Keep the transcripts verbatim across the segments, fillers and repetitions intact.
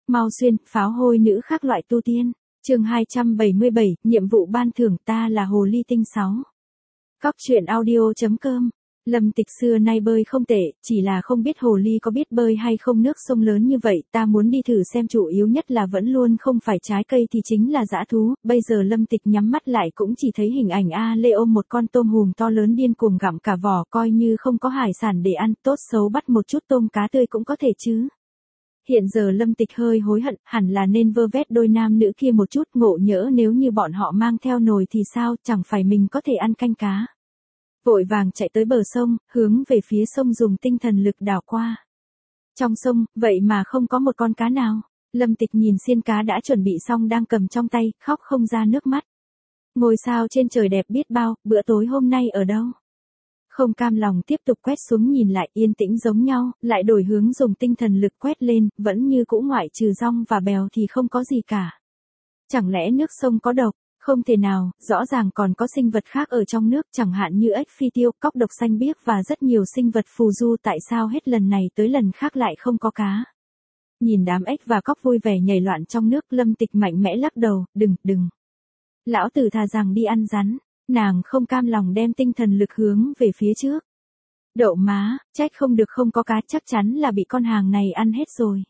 Mau xuyên, pháo hôi nữ khác loại tu tiên. Chương hai trăm bảy mươi bảy, nhiệm vụ ban thưởng ta là hồ ly tinh sáu. Cóc truyện audio chấm com. Lâm Tịch xưa nay bơi không tệ, chỉ là không biết hồ ly có biết bơi hay không, nước sông lớn như vậy, ta muốn đi thử xem, chủ yếu nhất là vẫn luôn không phải trái cây thì chính là dã thú. Bây giờ Lâm Tịch nhắm mắt lại cũng chỉ thấy hình ảnh A Lê ôm một con tôm hùm to lớn điên cuồng gặm cả vỏ, coi như không có hải sản để ăn, tốt xấu bắt một chút tôm cá tươi cũng có thể chứ. Hiện giờ Lâm Tịch hơi hối hận, hẳn là nên vơ vét đôi nam nữ kia một chút, ngộ nhỡ nếu như bọn họ mang theo nồi thì sao, chẳng phải mình có thể ăn canh cá. Vội vàng chạy tới bờ sông, hướng về phía sông dùng tinh thần lực đảo qua. Trong sông, vậy mà không có một con cá nào. Lâm Tịch nhìn xiên cá đã chuẩn bị xong đang cầm trong tay, khóc không ra nước mắt. Ngôi sao trên trời đẹp biết bao, bữa tối hôm nay ở đâu? Không cam lòng tiếp tục quét xuống nhìn lại, yên tĩnh giống nhau, lại đổi hướng dùng tinh thần lực quét lên, vẫn như cũ, ngoại trừ dong và bèo thì không có gì cả. Chẳng lẽ nước sông có độc? Không thể nào, rõ ràng còn có sinh vật khác ở trong nước, chẳng hạn như ếch phi tiêu, cóc độc xanh biếc và rất nhiều sinh vật phù du, tại sao hết lần này tới lần khác lại không có cá? Nhìn đám ếch và cóc vui vẻ nhảy loạn trong nước, Lâm Tịch mạnh mẽ lắc đầu, đừng, đừng. Lão tử thà rằng đi ăn rắn. Nàng không cam lòng đem tinh thần lực hướng về phía trước. Đậu má, trách không được không có cá, chắc chắn là bị con hàng này ăn hết rồi.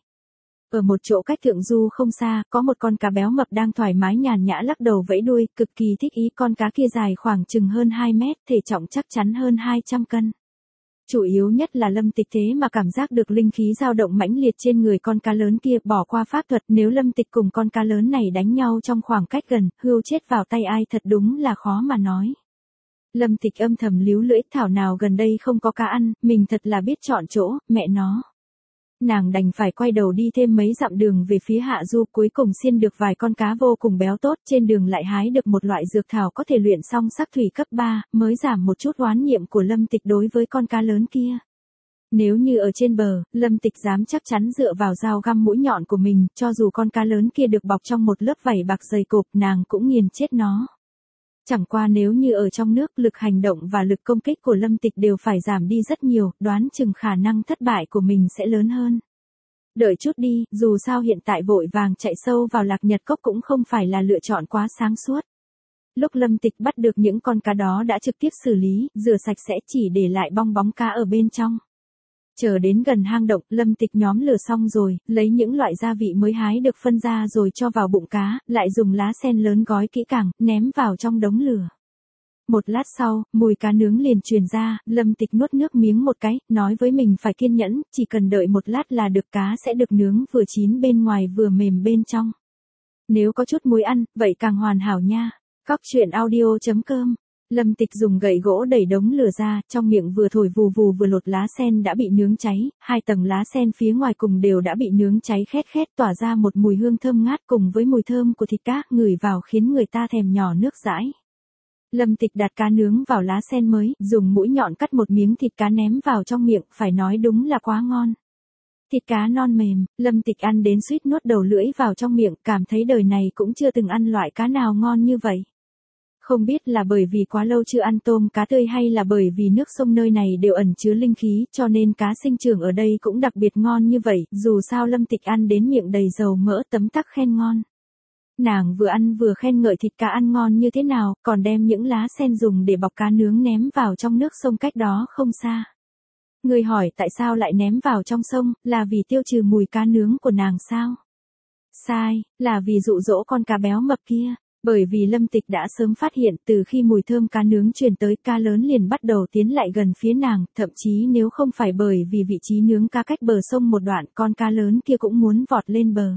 Ở một chỗ cách thượng du không xa, có một con cá béo mập đang thoải mái nhàn nhã lắc đầu vẫy đuôi, cực kỳ thích ý. Con cá kia dài khoảng chừng hơn hai mét, thể trọng chắc chắn hơn hai trăm cân. Chủ yếu nhất là Lâm Tịch thế mà cảm giác được linh khí dao động mãnh liệt trên người con cá lớn kia, bỏ qua pháp thuật, nếu Lâm Tịch cùng con cá lớn này đánh nhau trong khoảng cách gần, hươu chết vào tay ai thật đúng là khó mà nói. Lâm Tịch âm thầm líu lưỡi, thảo nào gần đây không có cá ăn, mình thật là biết chọn chỗ, mẹ nó. Nàng đành phải quay đầu đi thêm mấy dặm đường về phía hạ du, cuối cùng xiên được vài con cá vô cùng béo tốt, trên đường lại hái được một loại dược thảo có thể luyện xong sắc thủy cấp ba, mới giảm một chút oán niệm của Lâm Tịch đối với con cá lớn kia. Nếu như ở trên bờ, Lâm Tịch dám chắc chắn dựa vào dao găm mũi nhọn của mình, cho dù con cá lớn kia được bọc trong một lớp vảy bạc dày cộp, nàng cũng nghiền chết nó. Chẳng qua nếu như ở trong nước, lực hành động và lực công kích của Lâm Tịch đều phải giảm đi rất nhiều, đoán chừng khả năng thất bại của mình sẽ lớn hơn. Đợi chút đi, dù sao hiện tại vội vàng chạy sâu vào Lạc Nhật Cốc cũng không phải là lựa chọn quá sáng suốt. Lúc Lâm Tịch bắt được những con cá đó đã trực tiếp xử lý, rửa sạch sẽ, chỉ để lại bong bóng cá ở bên trong. Chờ đến gần hang động, Lâm Tịch nhóm lửa xong rồi, lấy những loại gia vị mới hái được phân ra rồi cho vào bụng cá, lại dùng lá sen lớn gói kỹ càng, ném vào trong đống lửa. Một lát sau, mùi cá nướng liền truyền ra, Lâm Tịch nuốt nước miếng một cái, nói với mình phải kiên nhẫn, chỉ cần đợi một lát là được, cá sẽ được nướng vừa chín bên ngoài vừa mềm bên trong. Nếu có chút muối ăn, vậy càng hoàn hảo nha. Cóc truyện audio chấm com. Lâm Tịch dùng gậy gỗ đẩy đống lửa ra, trong miệng vừa thổi vù vù vừa lột lá sen đã bị nướng cháy, hai tầng lá sen phía ngoài cùng đều đã bị nướng cháy khét khét, tỏa ra một mùi hương thơm ngát cùng với mùi thơm của thịt cá, ngửi vào khiến người ta thèm nhỏ nước dãi. Lâm Tịch đặt cá nướng vào lá sen mới, dùng mũi nhọn cắt một miếng thịt cá ném vào trong miệng, phải nói đúng là quá ngon. Thịt cá non mềm, Lâm Tịch ăn đến suýt nuốt đầu lưỡi vào trong miệng, cảm thấy đời này cũng chưa từng ăn loại cá nào ngon như vậy. Không biết là bởi vì quá lâu chưa ăn tôm cá tươi hay là bởi vì nước sông nơi này đều ẩn chứa linh khí, cho nên cá sinh trưởng ở đây cũng đặc biệt ngon như vậy, dù sao Lâm Tịch ăn đến miệng đầy dầu mỡ, tấm tắc khen ngon. Nàng vừa ăn vừa khen ngợi thịt cá ăn ngon như thế nào, còn đem những lá sen dùng để bọc cá nướng ném vào trong nước sông cách đó không xa. Người hỏi tại sao lại ném vào trong sông, là vì tiêu trừ mùi cá nướng của nàng sao? Sai, là vì dụ dỗ con cá béo mập kia. Bởi vì Lâm Tịch đã sớm phát hiện, từ khi mùi thơm cá nướng truyền tới, cá lớn liền bắt đầu tiến lại gần phía nàng, thậm chí nếu không phải bởi vì vị trí nướng cá cách bờ sông một đoạn, con cá lớn kia cũng muốn vọt lên bờ.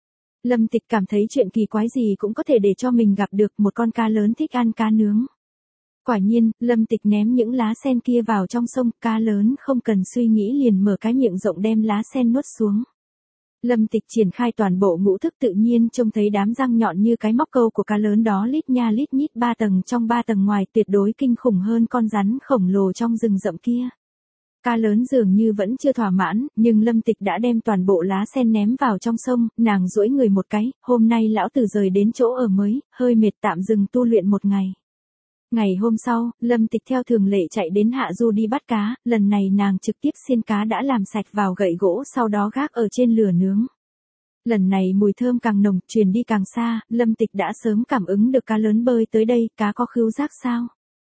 Lâm Tịch cảm thấy chuyện kỳ quái gì cũng có thể để cho mình gặp được một con cá lớn thích ăn cá nướng. Quả nhiên, Lâm Tịch ném những lá sen kia vào trong sông, cá lớn không cần suy nghĩ liền mở cái miệng rộng đem lá sen nuốt xuống. Lâm Tịch triển khai toàn bộ ngũ thức tự nhiên, trông thấy đám răng nhọn như cái móc câu của cá lớn đó lít nha lít nhít, ba tầng trong ba tầng ngoài, tuyệt đối kinh khủng hơn con rắn khổng lồ trong rừng rậm kia. Cá lớn dường như vẫn chưa thỏa mãn, nhưng Lâm Tịch đã đem toàn bộ lá sen ném vào trong sông, nàng duỗi người một cái, hôm nay lão tử rời đến chỗ ở mới, hơi mệt tạm dừng tu luyện một ngày. Ngày hôm sau, Lâm Tịch theo thường lệ chạy đến hạ du đi bắt cá, lần này nàng trực tiếp xiên cá đã làm sạch vào gậy gỗ, sau đó gác ở trên lửa nướng. Lần này mùi thơm càng nồng, truyền đi càng xa, Lâm Tịch đã sớm cảm ứng được cá lớn bơi tới đây, cá có khứu giác sao?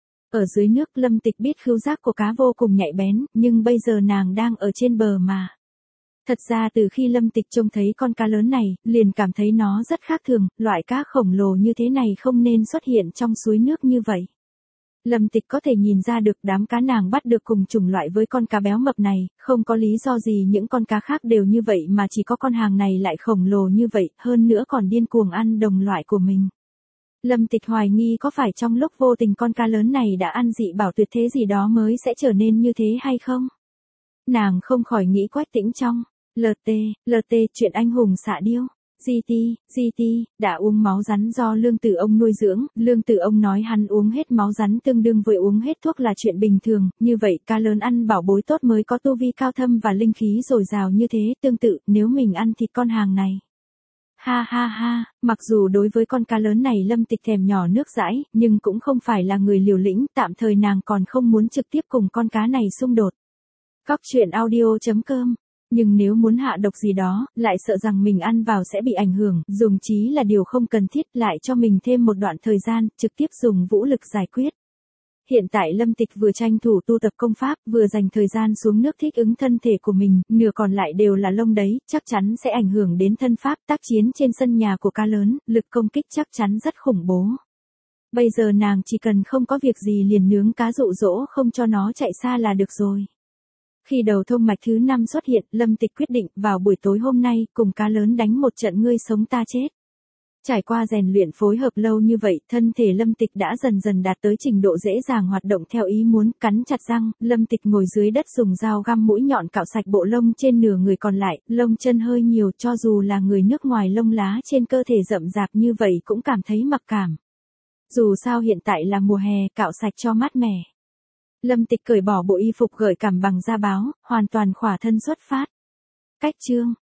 Ở dưới nước Lâm Tịch biết khứu giác của cá vô cùng nhạy bén, nhưng bây giờ nàng đang ở trên bờ mà. Thật ra từ khi Lâm Tịch trông thấy con cá lớn này, liền cảm thấy nó rất khác thường, loại cá khổng lồ như thế này không nên xuất hiện trong suối nước như vậy. Lâm Tịch có thể nhìn ra được đám cá nàng bắt được cùng chủng loại với con cá béo mập này, không có lý do gì những con cá khác đều như vậy mà chỉ có con hàng này lại khổng lồ như vậy, hơn nữa còn điên cuồng ăn đồng loại của mình. Lâm Tịch hoài nghi có phải trong lúc vô tình con cá lớn này đã ăn dị bảo tuyệt thế gì đó mới sẽ trở nên như thế hay không? Nàng không khỏi nghĩ Quách Tĩnh trong. lờ tê, lờ tê chuyện anh hùng xạ điêu. giê tê, giê tê, đã uống máu rắn do Lương Tử Ông nuôi dưỡng, Lương Tử Ông nói hắn uống hết máu rắn tương đương với uống hết thuốc là chuyện bình thường, như vậy cá lớn ăn bảo bối tốt mới có tu vi cao thâm và linh khí dồi dào như thế, tương tự, nếu mình ăn thịt con hàng này. Ha ha ha, mặc dù đối với con cá lớn này Lâm Tịch thèm nhỏ nước dãi, nhưng cũng không phải là người liều lĩnh, tạm thời nàng còn không muốn trực tiếp cùng con cá này xung đột. Cóc truyện audio chấm com. Nhưng nếu muốn hạ độc gì đó, lại sợ rằng mình ăn vào sẽ bị ảnh hưởng, dùng trí là điều không cần thiết, lại cho mình thêm một đoạn thời gian, trực tiếp dùng vũ lực giải quyết. Hiện tại Lâm Tịch vừa tranh thủ tu tập công pháp, vừa dành thời gian xuống nước thích ứng thân thể của mình, nửa còn lại đều là lông đấy, chắc chắn sẽ ảnh hưởng đến thân pháp tác chiến trên sân nhà của cá lớn, lực công kích chắc chắn rất khủng bố. Bây giờ nàng chỉ cần không có việc gì liền nướng cá dụ dỗ không cho nó chạy xa là được rồi. Khi đầu thông mạch thứ năm xuất hiện, Lâm Tịch quyết định vào buổi tối hôm nay cùng cá lớn đánh một trận ngươi sống ta chết. Trải qua rèn luyện phối hợp lâu như vậy, thân thể Lâm Tịch đã dần dần đạt tới trình độ dễ dàng hoạt động theo ý muốn, cắn chặt răng, Lâm Tịch ngồi dưới đất dùng dao găm mũi nhọn cạo sạch bộ lông trên nửa người còn lại, lông chân hơi nhiều cho dù là người nước ngoài lông lá trên cơ thể rậm rạp như vậy cũng cảm thấy mặc cảm. Dù sao hiện tại là mùa hè, cạo sạch cho mát mẻ. Lâm Tịch cởi bỏ bộ y phục gợi cảm bằng da báo, hoàn toàn khỏa thân xuất phát. Cách chương